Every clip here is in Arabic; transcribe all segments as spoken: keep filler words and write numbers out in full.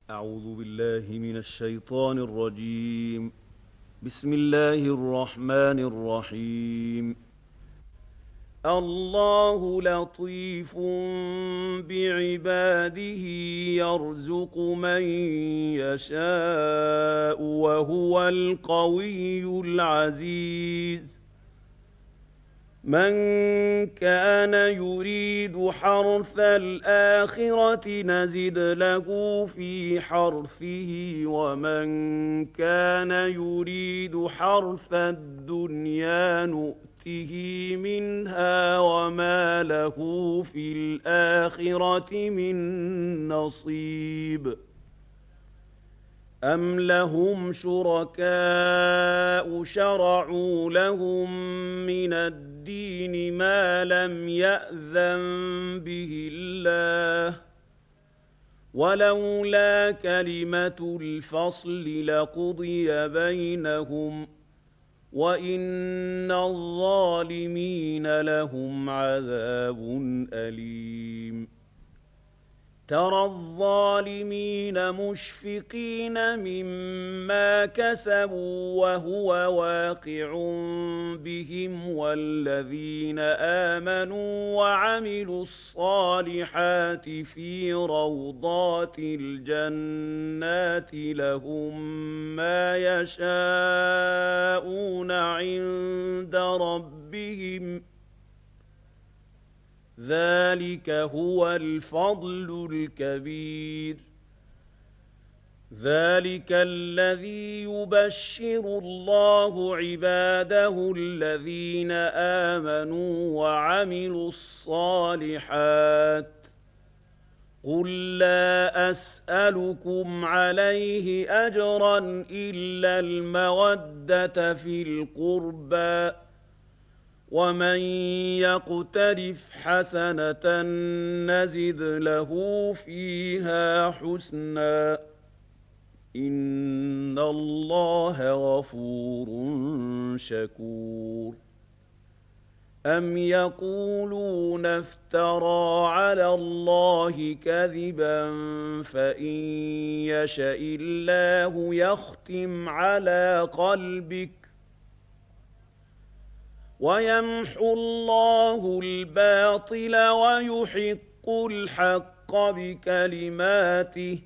أعوذ بالله من الشيطان الرجيم. بسم الله الرحمن الرحيم. الله لطيف بعباده يرزق من يشاء وهو القوي العزيز. من كان يريد حرث الآخرة نزد له في حرثه ومن كان يريد حرث الدنيا نؤته منها وما له في الآخرة من نصيب. أَمْ لَهُمْ شُرَكَاءُ شَرَعُوا لَهُم مِّنَ الدِّينِ مَا لَمْ يَأْذَن بِهِ اللَّهُ ۚ وَلَوْلَا كَلِمَةُ الْفَصْلِ لَقُضِيَ بَيْنَهُمْ ۗ وَإِنَّ الظَّالِمِينَ لَهُمْ عَذَابٌ أَلِيمٌ. ترى الظالمين مشفقين مما كسبوا وهو واقع بهم والذين آمنوا وعملوا الصالحات في روضات الجنات لهم ما يشاءون عند ربهم ذلك هو الفضل الكبير. ذلك الذي يبشر الله عباده الذين آمنوا وعملوا الصالحات. قل لا أسألكم عليه أجرا إلا المودة في القربى، ومن يقترف حسنة نزد له فيها حسنا إن الله غفور شكور. أم يقولون افترى على الله كذبا فإن يشأ الله يختم على قلبك ويمحو الله الباطل ويحق الحق بكلماته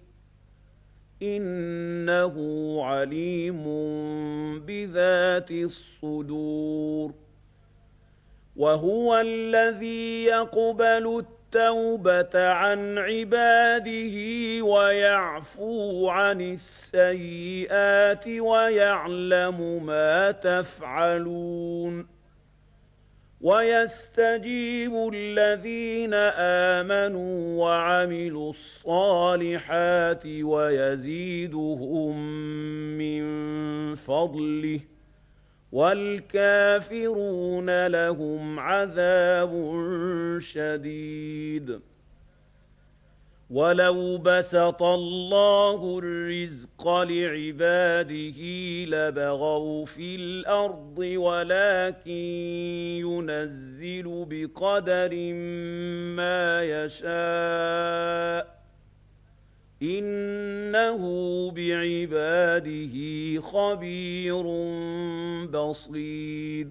إنه عليم بذات الصدور. وهو الذي يقبل التوبة عن عباده ويعفو عن السيئات ويعلم ما تفعلون. ويستجيب الذين آمنوا وعملوا الصالحات ويزيدهم من فضله والكافرون لهم عذاب شديد. ولو بسط الله الرزق لعباده لبغوا في الأرض ولكن ينزل بقدر ما يشاء إنه بعباده خبير بصير.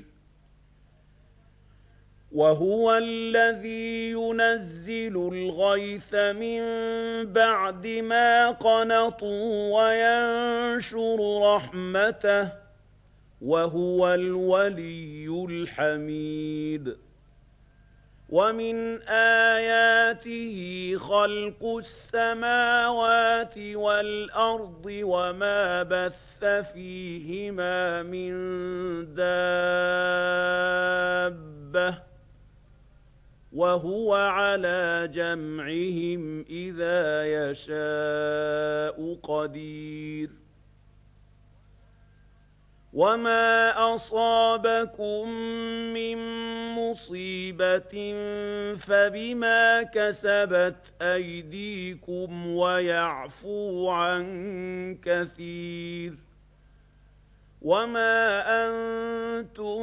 وهو الذي ينزل الغيث من بعد ما قنطوا وينشر رحمته وهو الولي الحميد. ومن آياته خلق السماوات والأرض وما بث فيهما من دابة وهو على جمعهم إذا يشاء قدير. وما أصابكم من مصيبة فبما كسبت أيديكم ويعفو عن كثير. وما أنتم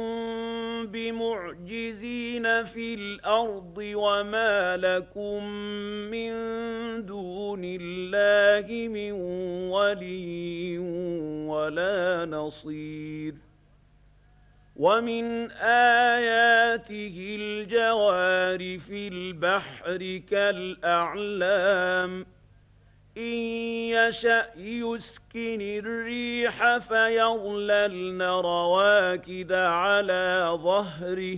بمعجزين في الأرض وما لكم من دون الله من ولي ولا نصير ومن آياته الجوار في البحر كالأعلام إن يشأ يسكن الريح فيظللن رواكد على ظهره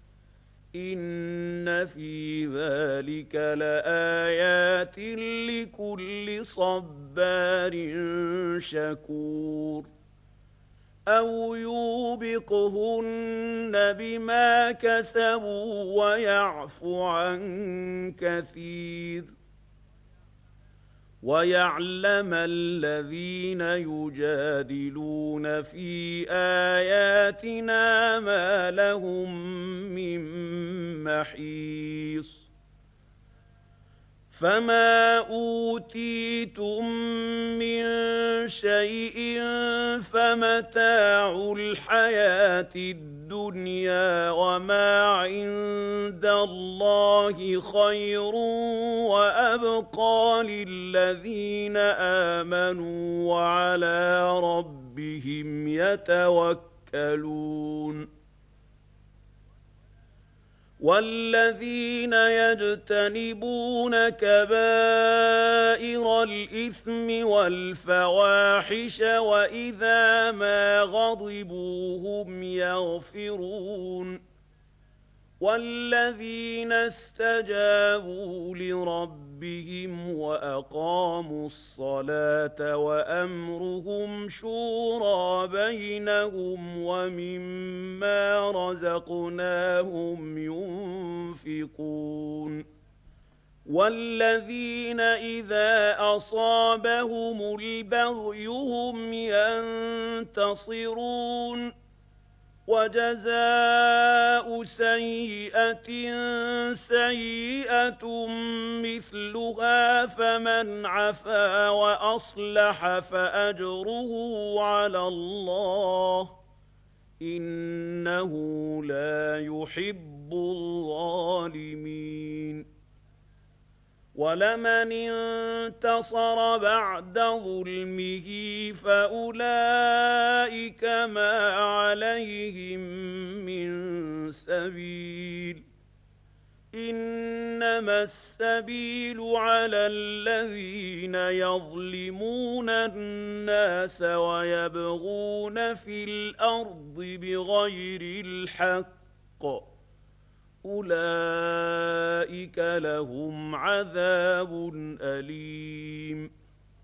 إن في ذلك لآيات لكل صبار شكور أو يوبقهن بما كسبوا ويعفو عن كثير ويعلم الذين يجادلون في آياتنا ما لهم من محيص فما أوتيتم من شيء فمتاع الحياة الدنيا وما عند الله خير وأبقى للذين آمنوا وعلى ربهم يتوكلون والذين يجتنبون كبائر الإثم والفواحش وإذا ما غضبوا هم يغفرون والذين استجابوا لربهم وأقاموا الصلاة وأمرهم شورى بينهم ومما رزقناهم ينفقون والذين إذا أصابهم البغي هم ينتصرون وجزاء سيئة سيئة مثلها فمن عفا وأصلح فأجره على الله إنه لا يحب الظالمين ولمن انتصر بعد ظلمه فأولئك ما عليهم من سبيل إنما السبيل على الذين يظلمون الناس ويبغون في الأرض بغير الحق أولئك لهم عذاب أليم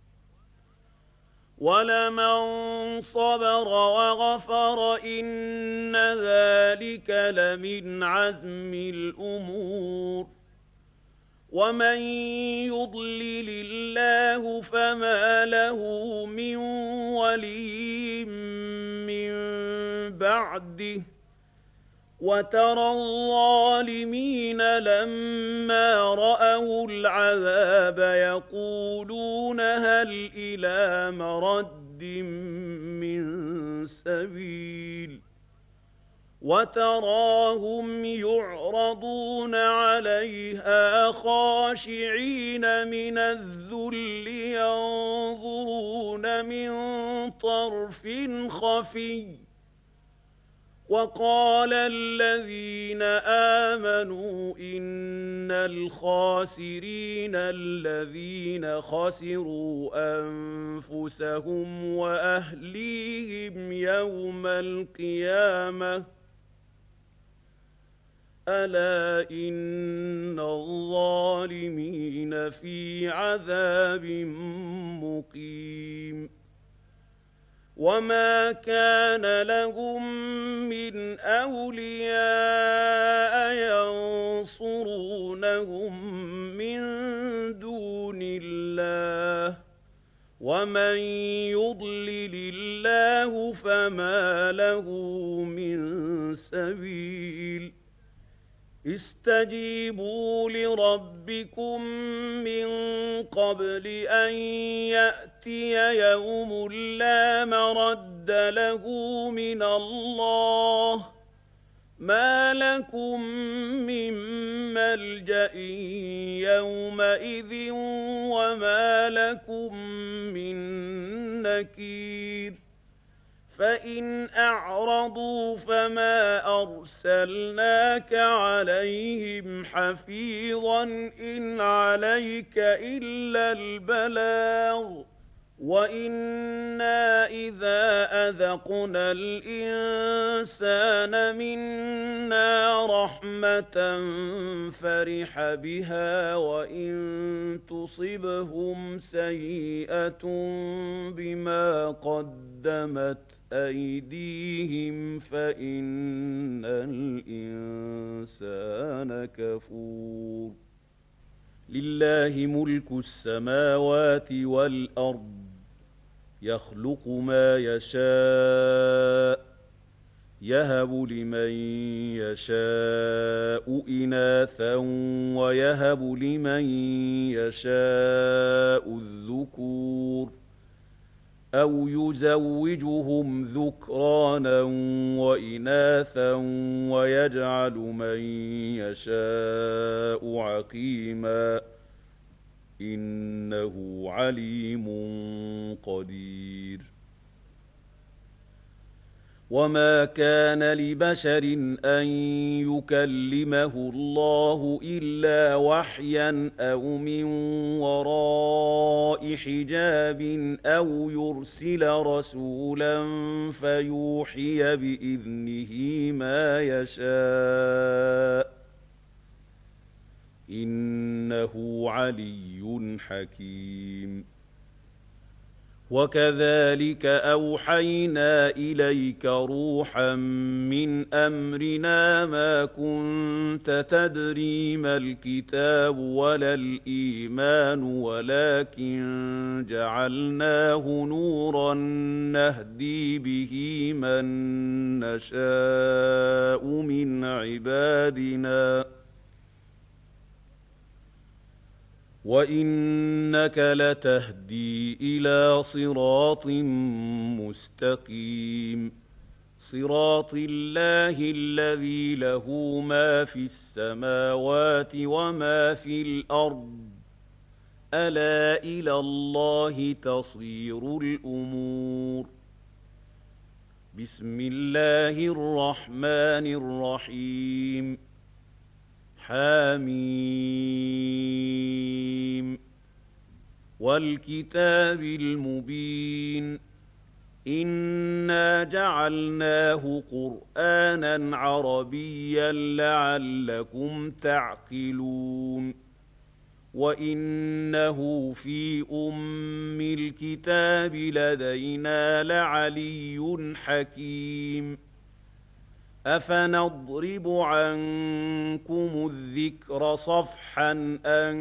ولمن صبر وغفر إن ذلك لمن عزم الأمور ومن يضلل الله فما له من ولي من بعده وترى الظالمين لما رأوا العذاب يقولون هل إلى مرد من سبيل وتراهم يعرضون عليها خاشعين من الذل ينظرون من طرف خفي وقال الذين آمنوا إن الخاسرين الذين خسروا أنفسهم وأهليهم يوم القيامة ألا إن الظالمين في عذاب مقيم وما كان لهم من أولياء ينصرونهم من دون الله ومن يضلل الله فما له من سبيل استجيبوا لربكم من قبل أن يأتي يوم لا مرد له من الله ما لكم من ملجأ يومئذ وما لكم من نكير فإن أعرضوا فما أرسلناك عليهم حفيظا إن عليك إلا البلاغ وإنا إذا أذقنا الإنسان منا رحمة فرح بها وإن تصبهم سيئة بما قدمت أيديهم فإن الإنسان كفور لله ملك السماوات والأرض يخلق ما يشاء يهب لمن يشاء إناثا ويهب لمن يشاء الذكور أو يزوجهم ذكرانا وإناثا ويجعل من يشاء عقيما إنه عليم قدير وما كان لبشر أن يكلمه الله إلا وحيا أو من وراء حجاب أو يرسل رسولا فيوحي بإذنه ما يشاء إنه علي حكيم وكذلك أوحينا إليك روحا من أمرنا ما كنت تدري ما الكتاب ولا الإيمان ولكن جعلناه نورا نهدي به من نشاء من عبادنا وإنك لتهدي إلى صراط مستقيم صراط الله الذي له ما في السماوات وما في الأرض ألا إلى الله تصير الأمور بسم الله الرحمن الرحيم حميم والكتاب المبين إنا جعلناه قرآنا عربيا لعلكم تعقلون وإنه في أم الكتاب لدينا لعلي حكيم أفنضرب عنكم الذكر صفحا أن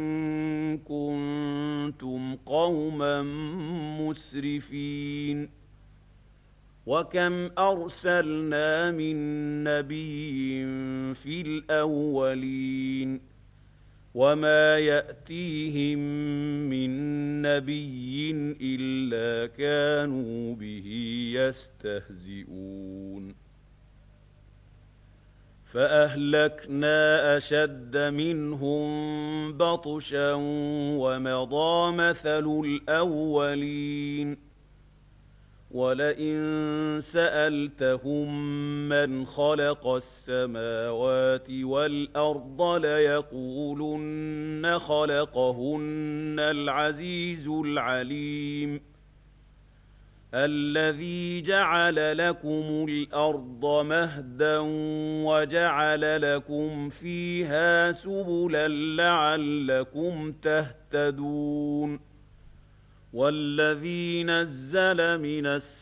كنتم قوما مسرفين وكم أرسلنا من نبي في الأولين وما يأتيهم من نبي إلا كانوا به يستهزئون فأهلكنا أشد منهم بطشا ومضى مثل الأولين ولئن سألتهم من خلق السماوات والأرض ليقولن خلقهن العزيز العليم الذي جعل لكم الأرض مهدا وجعل لكم فيها سبلا لعلكم تهتدون والذي نزل من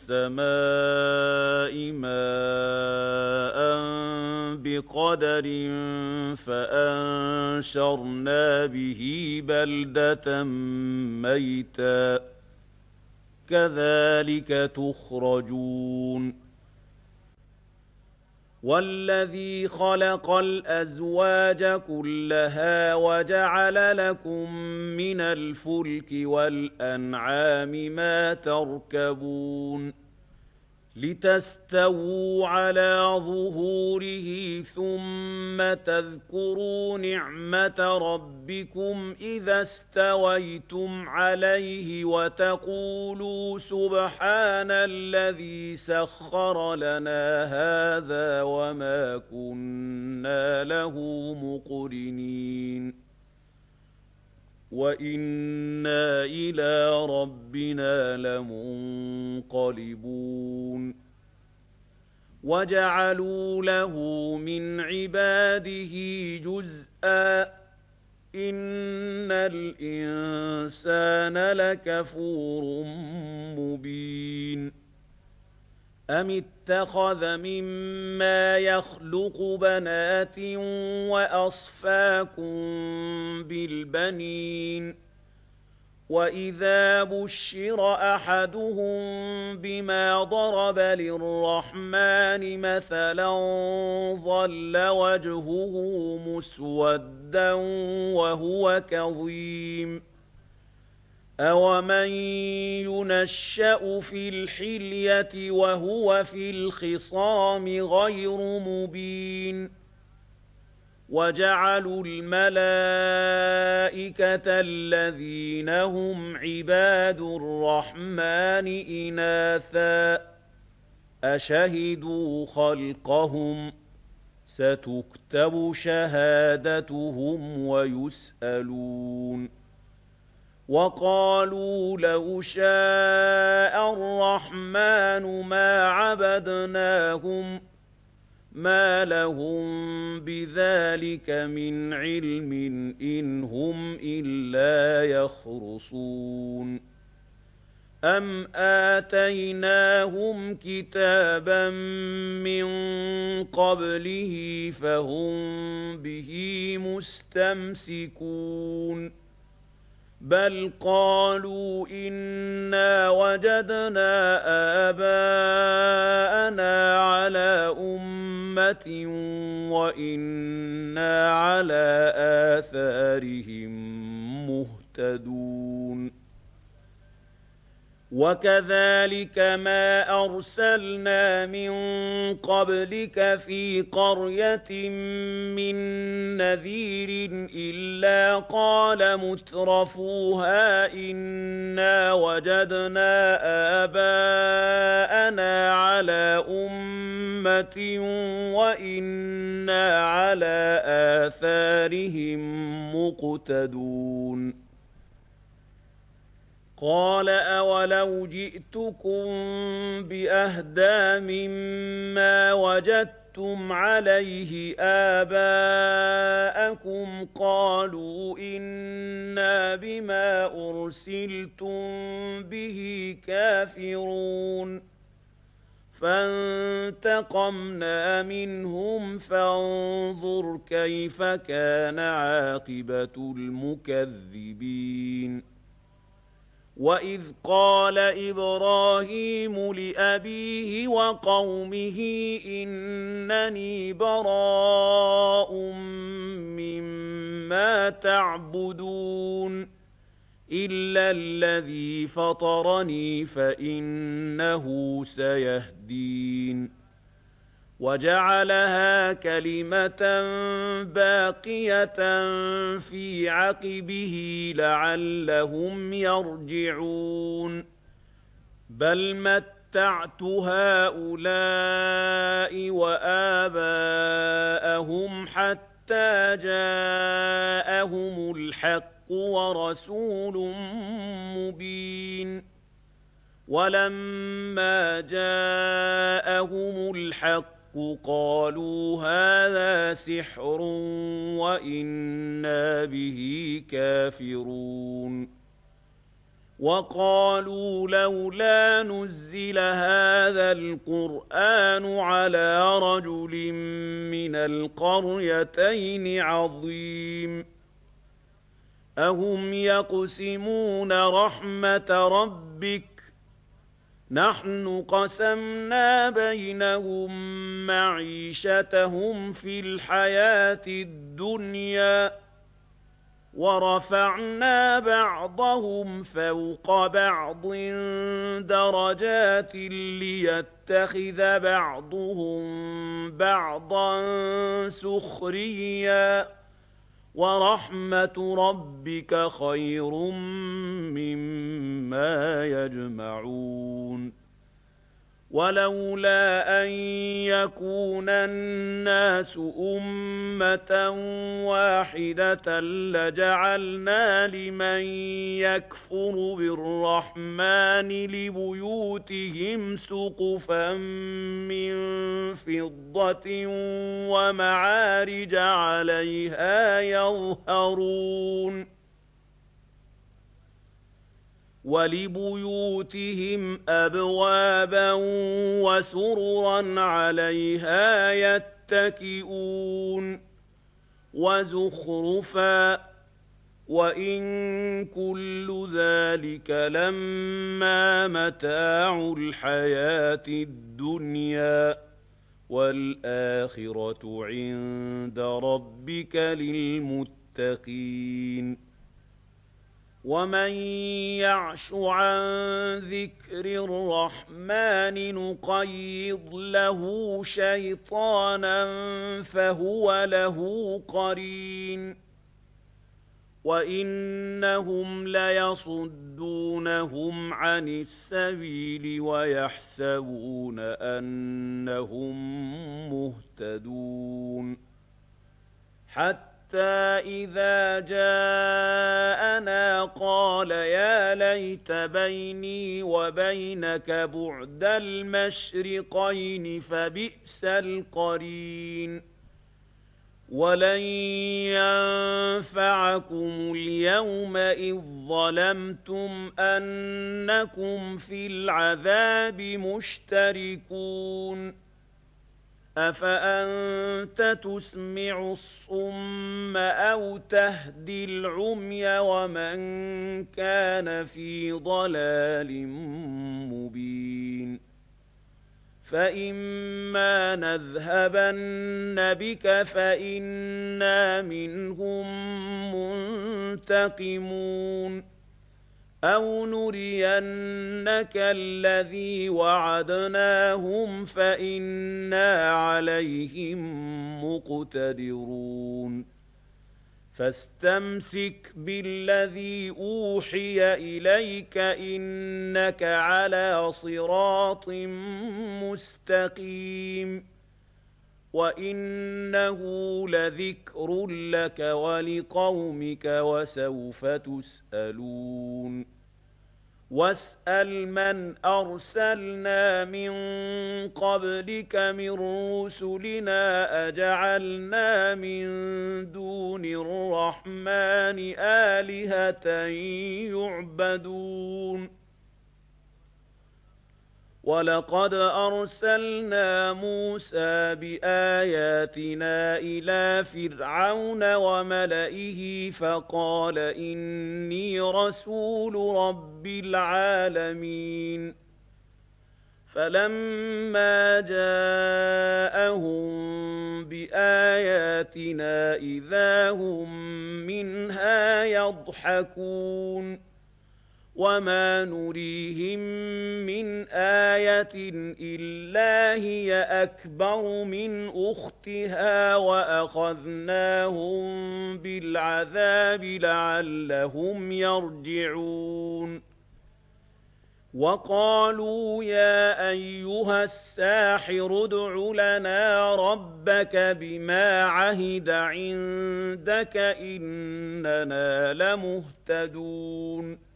السماء ماء بقدر فأنشرنا به بلدة ميتا كذلك تخرجون وَالَّذِي خَلَقَ الْأَزْوَاجَ كُلَّهَا وَجَعَلَ لَكُم مِّنَ الْفُلْكِ وَالْأَنْعَامِ مَا تَرْكَبُونَ لِتَسْتَوُوا عَلَىٰ ظُهُورِهِ ثُمَّ تَذْكُرُوا نِعْمَةَ رَبِّكُمْ إِذَا اسْتَوَيْتُمْ عَلَيْهِ وَتَقُولُوا سُبْحَانَ الَّذِي سَخَّرَ لَنَا هَٰذَا وَمَا كُنَّا لَهُ مُقْرِنِينَ وَإِنَّا إِلَىٰ رَبِّنَا لَمُنقَلِبُونَ وَجَعَلُوا لَهُ مِنْ عِبَادِهِ جُزْءًا ۚ إِنَّ الْإِنسَانَ لَكَفُورٌ مُّبِينٌ أَمِ اتَّخَذَ مِمَّا يَخْلُقُ بَنَاتٍ وَأَصْفَاكُم بِالْبَنِينَ وَإِذَا بُشِّرَ أَحَدُهُم بِمَا ضَرَبَ لِلرَّحْمَٰنِ مَثَلًا ظَلَّ وَجْهُهُ مُسْوَدًّا وَهُوَ كَظِيمٌ أَوَمَن يُنَشَّأُ فِي الْحِلْيَةِ وَهُوَ فِي الْخِصَامِ غَيْرُ مُبِينٍ وَجَعَلُوا الْمَلَائِكَةَ الَّذِينَ هُمْ عِبَادُ الرَّحْمَٰنِ إِنَاثًا ۚ أَشَهِدُوا خَلْقَهُمْ ۚ سَتُكْتَبُ شَهَادَتُهُمْ وَيُسْأَلُونَ وَقَالُوا لَوْ شَاءَ الرَّحْمَٰنُ مَا عَبَدْنَاهُم ۗ مَّا لَهُم بِذَٰلِكَ مِنْ عِلْمٍ ۖ إِنْ هُمْ إِلَّا يَخْرُصُونَ أَمْ آتَيْنَاهُمْ كِتَابًا مِّن قَبْلِهِ فَهُم بِهِ مُسْتَمْسِكُونَ بَلْ قَالُوا إِنَّا وَجَدْنَا آبَاءَنَا عَلَىٰ أُمَّةٍ وَإِنَّا عَلَىٰ آثَارِهِم مُّهْتَدُونَ وَكَذَٰلِكَ مَا أَرْسَلْنَا مِن قَبْلِكَ فِي قَرْيَةٍ مِّن نَّذِيرٍ إِلَّا قَالَ مُتْرَفُوهَا إِنَّا وَجَدْنَا آبَاءَنَا عَلَىٰ أُمَّةٍ وَإِنَّا عَلَىٰ آثَارِهِم مُّقْتَدُونَ قَالَ أَوَلَوْ جِئْتُكُم بِأَهْدَىٰ مِمَّا وَجَدتُّمْ عَلَيْهِ آبَاءَكُمْ ۖ قَالُوا إِنَّا بِمَا أُرْسِلْتُم بِهِ كَافِرُونَ فَانتَقَمْنَا مِنْهُمْ فَانظُرْ كَيْفَ كَانَ عَاقِبَةُ الْمُكَذِّبِينَ وَإِذْ قَالَ إِبْرَاهِيمُ لِأَبِيهِ وَقَوْمِهِ إِنَّنِي بَرَاءٌ مِّمَّا تَعْبُدُونَ إِلَّا الَّذِي فَطَرَنِي فَإِنَّهُ سَيَهْدِينِ وَجَعَلَهَا كَلِمَةً بَاقِيَةً فِي عَقِبِهِ لَعَلَّهُمْ يَرْجِعُونَ بَلْ مَتَّعْتُ هَٰؤُلَاءِ وَآبَاءَهُمْ حَتَّىٰ جَاءَهُمُ الْحَقُّ وَرَسُولٌ مُّبِينٌ وَلَمَّا جَاءَهُمُ الْحَقُّ قَالُوا هَٰذَا سِحْرٌ وَإِنَّا بِهِ كَافِرُونَ وَقَالُوا لَوْلَا نُزِّلَ هَٰذَا الْقُرْآنُ عَلَىٰ رَجُلٍ مِّنَ الْقَرْيَتَيْنِ عَظِيمٍ أَهُمْ يَقْسِمُونَ رَحْمَةَ رَبِّكَ نحن قسمنا بينهم معيشتهم في الحياة الدنيا ورفعنا بعضهم فوق بعض درجات ليتخذ بعضهم بعضا سخريا ورحمة ربك خير مما يجمعون ولولا أن يكون الناس أمة واحدة لجعلنا لمن يكفر بالرحمن لبيوتهم سقفا من فضة ومعارج عليها يظهرون ولبيوتهم أبوابا وسررا عليها يتكئون وزخرفا وإن كل ذلك لما متاع الحياة الدنيا والآخرة عند ربك للمتقين ومن يعش عن ذكر الرحمن نقيض له شيطانا فهو له قرين وإنهم ليصدونهم عن السبيل ويحسبون أنهم مهتدون حتى حتى إذا جاءنا قال يا ليت بيني وبينك بعد المشرقين فبئس القرين ولن ينفعكم اليوم إذ ظلمتم أنكم في العذاب مشتركون أفأنت تسمع الصم أو تهدي العمي ومن كان في ضلال مبين فإما نذهبن بك فإنا منهم منتقمون أَوْ نُرِيَنَّكَ الَّذِي وَعَدْنَاهُمْ فَإِنَّا عَلَيْهِمْ مُقْتَدِرُونَ فَاسْتَمْسِكْ بِالَّذِي أُوحِيَ إِلَيْكَ إِنَّكَ عَلَى صِرَاطٍ مُسْتَقِيمٍ وَإِنَّهُ لَذِكْرٌ لَكَ وَلِقَوْمِكَ وَسَوْفَ تُسْأَلُونَ وَاسْأَلْ مَنْ أَرْسَلْنَا مِنْ قَبْلِكَ مِنْ رُسُلِنَا أَجَعَلْنَا مِنْ دُونِ الرَّحْمَنِ آلِهَةً يُعْبَدُونَ وَلَقَدْ أَرْسَلْنَا مُوسَى بِآيَاتِنَا إِلَى فِرْعَوْنَ وَمَلَئِهِ فَقَالَ إِنِّي رَسُولُ رَبِّ الْعَالَمِينَ فَلَمَّا جَاءَهُم بِآيَاتِنَا إِذَا هُم مِّنْهَا يَضْحَكُونَ وَمَا نُرِيهِم مِّنْ آيَةٍ إِلَّا هِيَ أَكْبَرُ مِنْ أُخْتِهَا وَأَخَذْنَاهُم بِالْعَذَابِ لَعَلَّهُمْ يَرْجِعُونَ وَقَالُوا يَا أَيُّهَ السَّاحِرُ ادْعُ لَنَا رَبَّكَ بِمَا عَهِدَ عِندَكَ إِنَّنَا لَمُهْتَدُونَ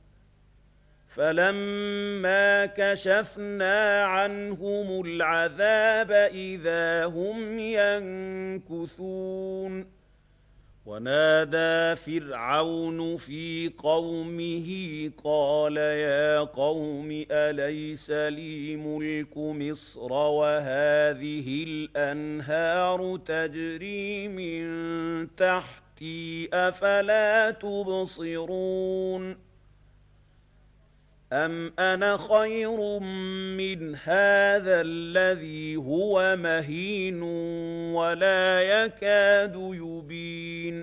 فَلَمَّا كَشَفْنَا عَنْهُمُ الْعَذَابَ إِذَا هُمْ يَنكُثُونَ وَنَادَى فِرْعَوْنُ فِي قَوْمِهِ قَالَ يَا قَوْمِ أَلَيْسَ لِي مُلْكُ مِصْرَ وَهَٰذِهِ الْأَنْهَارُ تَجْرِي مِن تَحْتِي أَفَلَا تُبْصِرُونَ أَمْ أَنَا خَيْرٌ مِّنْ هَٰذَا الَّذِي هُوَ مَهِينٌ وَلَا يَكَادُ يُبِينُ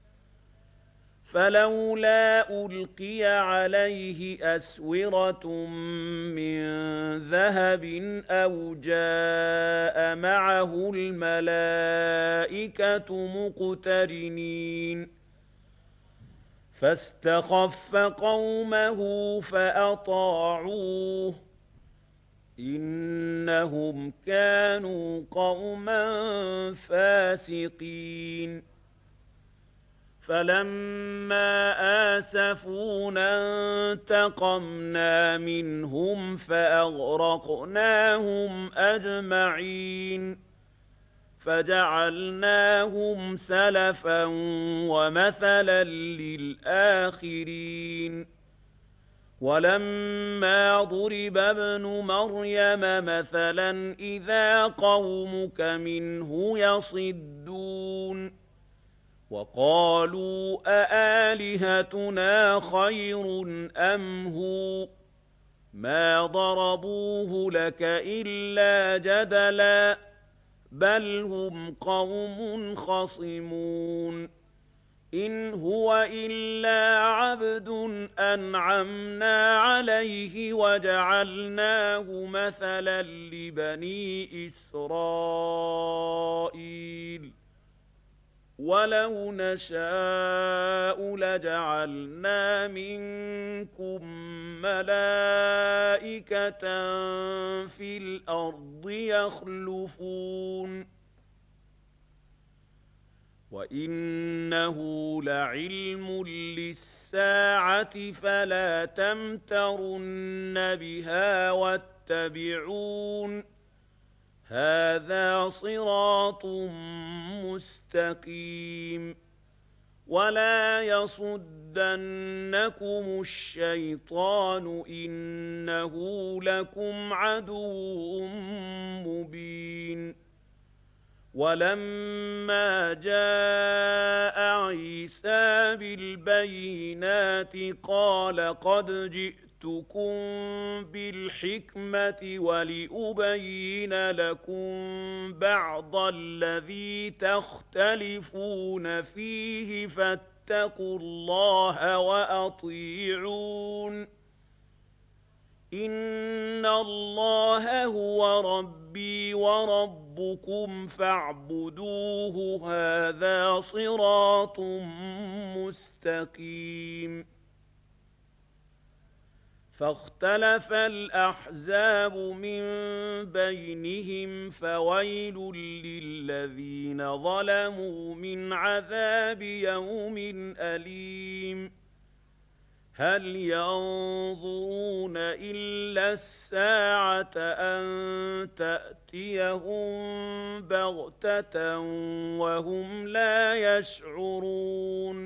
فَلَوْلَا أُلْقِيَ عَلَيْهِ أَسْوِرَةٌ مِّن ذَهَبٍ أَوْ جَاءَ مَعَهُ الْمَلَائِكَةُ مُقْتَرِنِينَ فَاسْتَخَفَّ قَوْمَهُ فَأَطَاعُوهُ ۚ إِنَّهُمْ كَانُوا قَوْمًا فَاسِقِينَ فَلَمَّا آسَفُونَا انتَقَمْنَا مِنْهُمْ فَأَغْرَقْنَاهُمْ أَجْمَعِينَ فَجَعَلْنَاهُمْ سَلَفًا وَمَثَلًا لِّلْآخِرِينَ وَلَمَّا ضُرِبَ ابْنُ مَرْيَمَ مَثَلًا إِذَا قَوْمُكَ مِنْهُ يَصِدُّونَ وَقَالُوا أَآلِهَتُنَا خَيْرٌ أَمْ هُوَ ۚ مَا ضَرَبُوهُ لَكَ إِلَّا جَدَلًا ۚ بَلْ هُمْ قَوْمٌ خَصِمُونَ إِنْ هُوَ إِلَّا عَبْدٌ أَنْعَمْنَا عَلَيْهِ وَجَعَلْنَاهُ مَثَلًا لِّبَنِي إِسْرَائِيلَ وَلَوْ نَشَاءُ لَجَعَلْنَا مِنكُم مَّلَائِكَةً فِي الْأَرْضِ يَخْلُفُونَ وَإِنَّهُ لَعِلْمٌ لِّلسَّاعَةِ فَلَا تَمْتَرُنَّ بِهَا وَاتَّبِعُونِ ۚ هَٰذَا صِرَاطٌ مُّسْتَقِيمٌ وَلَا يَصُدَّنَّكُمُ الشَّيْطَانُ ۖ إِنَّهُ لَكُمْ عَدُوٌّ مُّبِينٌ وَلَمَّا جَاءَ عِيسَىٰ بِالْبَيِّنَاتِ قَالَ قَدْ جِئْتُكُم بِالْحِكْمَةِ وَلِأُبَيِّنَ لَكُم بَعْضَ الَّذِي تَخْتَلِفُونَ فِيهِ فَاتَّقُوا اللَّهَ وَأَطِيعُونِ إِنَّ اللَّهَ هُوَ رَبِّي وَرَبُّكُمْ فَاعْبُدُوهُ ۚ هَٰذَا صِرَاطٌ مُّسْتَقِيمٌ فَاخْتَلَفَ الْأَحْزَابُ مِن بَيْنِهِمْ ۖ فَوَيْلٌ لِّلَّذِينَ ظَلَمُوا مِنْ عَذَابِ يَوْمٍ أَلِيمٍ هَلْ يَنظُرُونَ إِلَّا السَّاعَةَ أَن تَأْتِيَهُم بَغْتَةً وَهُمْ لَا يَشْعُرُونَ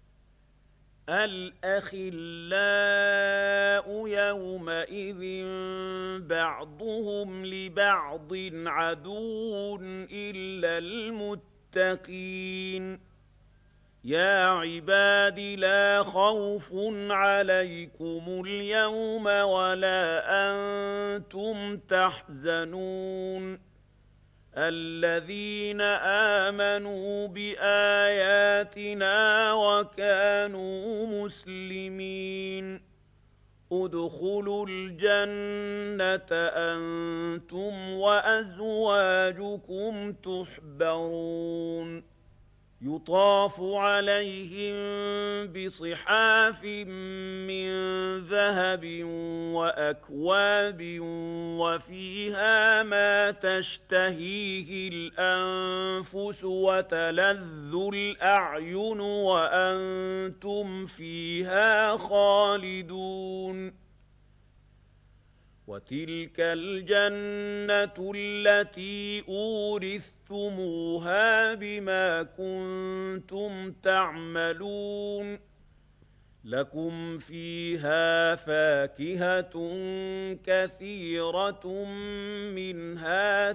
الْأَخِلَّاءُ يَوْمَئِذٍ بَعْضُهُمْ لِبَعْضٍ عَدُوٌّ إِلَّا الْمُتَّقِينَ يَا عِبَادِ لَا خَوْفٌ عَلَيْكُمُ الْيَوْمَ وَلَا أَنتُمْ تَحْزَنُونَ الَّذِينَ آمَنُوا بِآيَاتِنَا وَكَانُوا مُسْلِمِينَ ادْخُلُوا الْجَنَّةَ أَنتُمْ وَأَزْوَاجُكُمْ تُحْبَرُونَ يُطَافُ عَلَيْهِم بِصِحَافٍ مِّن ذَهَبٍ وَأَكْوَابٍ وَفِيهَا مَا تَشْتَهِيهِ الْأَنفُسُ وَتَلَذُّ الْأَعْيُنُ وَأَنتُمْ فِيهَا خَالِدُونَ وَتِلْكَ الْجَنَّةُ الَّتِي أُورِثْتُمُوهَا بِمَا كُنتُمْ تَعْمَلُونَ لَكُمْ فِيهَا فَاكِهَةٌ كَثِيرَةٌ مِّنْهَا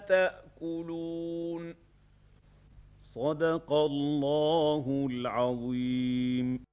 تَأْكُلُونَ صَدَقَ اللَّهُ الْعَظِيمُ.